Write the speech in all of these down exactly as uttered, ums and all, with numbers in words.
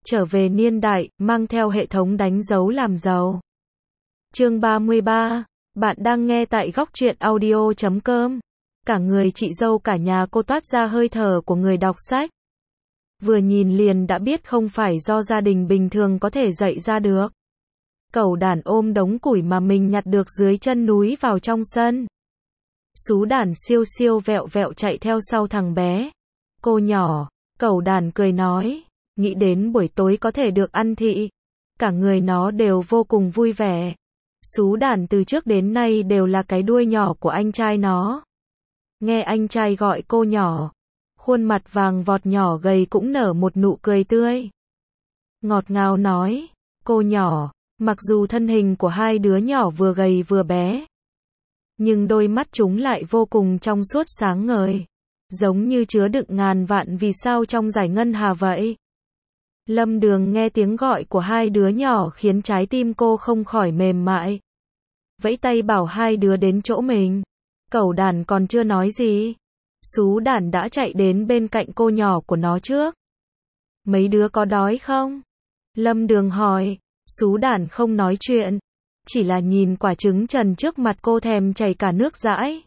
trở về niên đại, mang theo hệ thống đánh dấu làm giàu. Chương ba mươi ba, bạn đang nghe tại góc truyện audio chấm com. Cả người chị dâu cả nhà cô toát ra hơi thở của người đọc sách. Vừa nhìn liền đã biết không phải do gia đình bình thường có thể dạy ra được. Cẩu đản ôm đống củi mà mình nhặt được dưới chân núi vào trong sân. Sú đản siêu siêu vẹo vẹo chạy theo sau thằng bé. Cô nhỏ, cẩu đản cười nói, nghĩ đến buổi tối có thể được ăn thị. Cả người nó đều vô cùng vui vẻ. Sú đản từ trước đến nay đều là cái đuôi nhỏ của anh trai nó. Nghe anh trai gọi cô nhỏ, khuôn mặt vàng vọt nhỏ gầy cũng nở một nụ cười tươi. Ngọt ngào nói, cô nhỏ, mặc dù thân hình của hai đứa nhỏ vừa gầy vừa bé, nhưng đôi mắt chúng lại vô cùng trong suốt sáng ngời, giống như chứa đựng ngàn vạn vì sao trong giải ngân hà vậy. Lâm Đường nghe tiếng gọi của hai đứa nhỏ khiến trái tim cô không khỏi mềm mại. Vẫy tay bảo hai đứa đến chỗ mình. Cẩu đản còn chưa nói gì, sú đản đã chạy đến bên cạnh cô nhỏ của nó trước. Mấy đứa có đói không? Lâm Đường hỏi. Sú đản không nói chuyện, chỉ là nhìn quả trứng trần trước mặt cô thèm chảy cả nước dãi.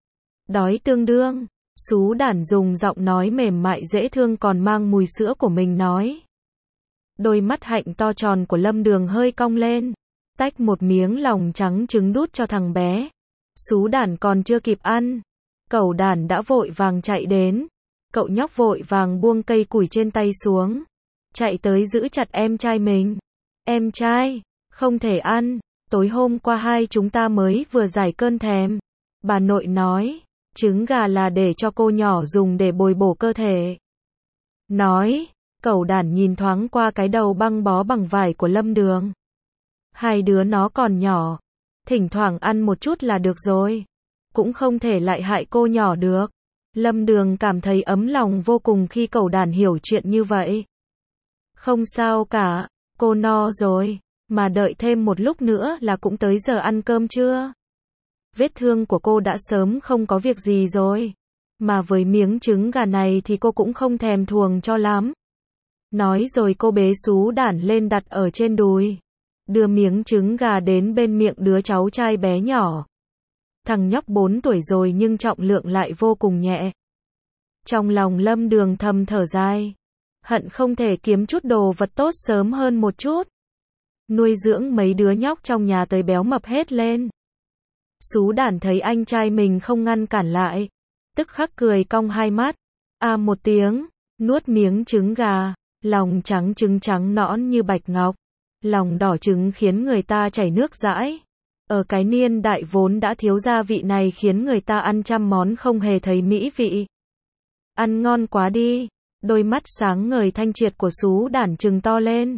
Đói tương đương, sú đản dùng giọng nói mềm mại dễ thương còn mang mùi sữa của mình nói. Đôi mắt hạnh to tròn của Lâm Đường hơi cong lên, tách một miếng lòng trắng trứng đút cho thằng bé. Sú đản còn chưa kịp ăn, cẩu đản đã vội vàng chạy đến. Cậu nhóc vội vàng buông cây củi trên tay xuống, chạy tới giữ chặt em trai mình. Em trai, không thể ăn, tối hôm qua hai chúng ta mới vừa giải cơn thèm. Bà nội nói, trứng gà là để cho cô nhỏ dùng để bồi bổ cơ thể. Nói, cẩu đản nhìn thoáng qua cái đầu băng bó bằng vải của Lâm Đường. Hai đứa nó còn nhỏ, thỉnh thoảng ăn một chút là được rồi, cũng không thể lại hại cô nhỏ được. Lâm Đường cảm thấy ấm lòng vô cùng khi cẩu đản hiểu chuyện như vậy. Không sao cả, cô no rồi, mà đợi thêm một lúc nữa là cũng tới giờ ăn cơm chưa? Vết thương của cô đã sớm không có việc gì rồi, mà với miếng trứng gà này thì cô cũng không thèm thuồng cho lắm. Nói rồi cô bế sú đản lên đặt ở trên đùi, đưa miếng trứng gà đến bên miệng đứa cháu trai bé nhỏ. Thằng nhóc bốn tuổi rồi nhưng trọng lượng lại vô cùng nhẹ. Trong lòng Lâm Đường thầm thở dài, hận không thể kiếm chút đồ vật tốt sớm hơn một chút, nuôi dưỡng mấy đứa nhóc trong nhà tới béo mập hết lên. Sú đản thấy anh trai mình không ngăn cản lại, tức khắc cười cong hai mắt, a một tiếng, nuốt miếng trứng gà, lòng trắng trứng trắng nõn như bạch ngọc, lòng đỏ trứng khiến người ta chảy nước dãi. Ở cái niên đại vốn đã thiếu gia vị này khiến người ta ăn trăm món không hề thấy mỹ vị. Ăn ngon quá đi, đôi mắt sáng ngời thanh triệt của sú đản trừng to lên.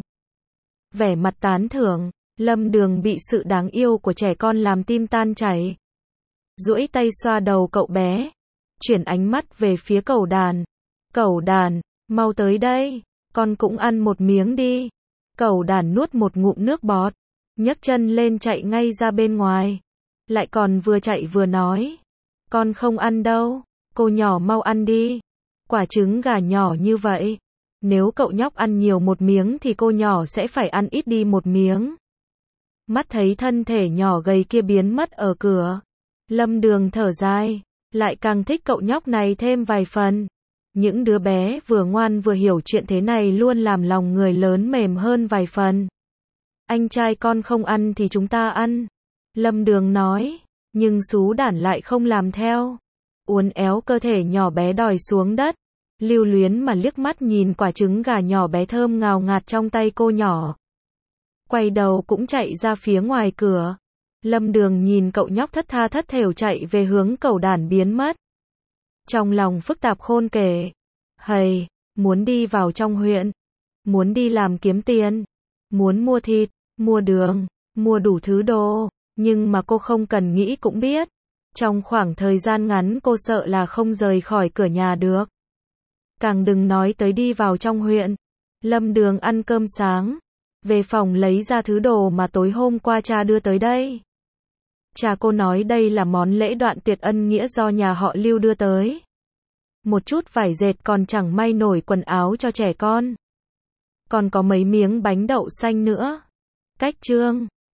Vẻ mặt tán thưởng, Lâm Đường bị sự đáng yêu của trẻ con làm tim tan chảy. Duỗi tay xoa đầu cậu bé, chuyển ánh mắt về phía cẩu đàn. Cẩu đàn, mau tới đây, con cũng ăn một miếng đi. Cẩu đàn nuốt một ngụm nước bọt, nhấc chân lên chạy ngay ra bên ngoài. Lại còn vừa chạy vừa nói, con không ăn đâu, cô nhỏ mau ăn đi. Quả trứng gà nhỏ như vậy, nếu cậu nhóc ăn nhiều một miếng thì cô nhỏ sẽ phải ăn ít đi một miếng. Mắt thấy thân thể nhỏ gầy kia biến mất ở cửa, Lâm Đường thở dài, lại càng thích cậu nhóc này thêm vài phần. Những đứa bé vừa ngoan vừa hiểu chuyện thế này luôn làm lòng người lớn mềm hơn vài phần. Anh trai con không ăn thì chúng ta ăn, Lâm Đường nói, nhưng sú đản lại không làm theo. Uốn éo cơ thể nhỏ bé đòi xuống đất, lưu luyến mà liếc mắt nhìn quả trứng gà nhỏ bé thơm ngào ngạt trong tay cô nhỏ. Quay đầu cũng chạy ra phía ngoài cửa. Lâm Đường nhìn cậu nhóc thất tha thất thểu chạy về hướng cẩu đản biến mất. Trong lòng phức tạp khôn kể. Hầy, muốn đi vào trong huyện, muốn đi làm kiếm tiền, muốn mua thịt, mua đường, mua đủ thứ đồ, nhưng mà cô không cần nghĩ cũng biết. Trong khoảng thời gian ngắn cô sợ là không rời khỏi cửa nhà được. Càng đừng nói tới đi vào trong huyện. Lâm Đường ăn cơm sáng, về phòng lấy ra thứ đồ mà tối hôm qua cha đưa tới đây. Cha cô nói đây là món lễ đoạn tuyệt ân nghĩa do nhà họ Lưu đưa tới. Một chút vải dệt còn chẳng may nổi quần áo cho trẻ con. Còn có mấy miếng bánh đậu xanh nữa. Cách chương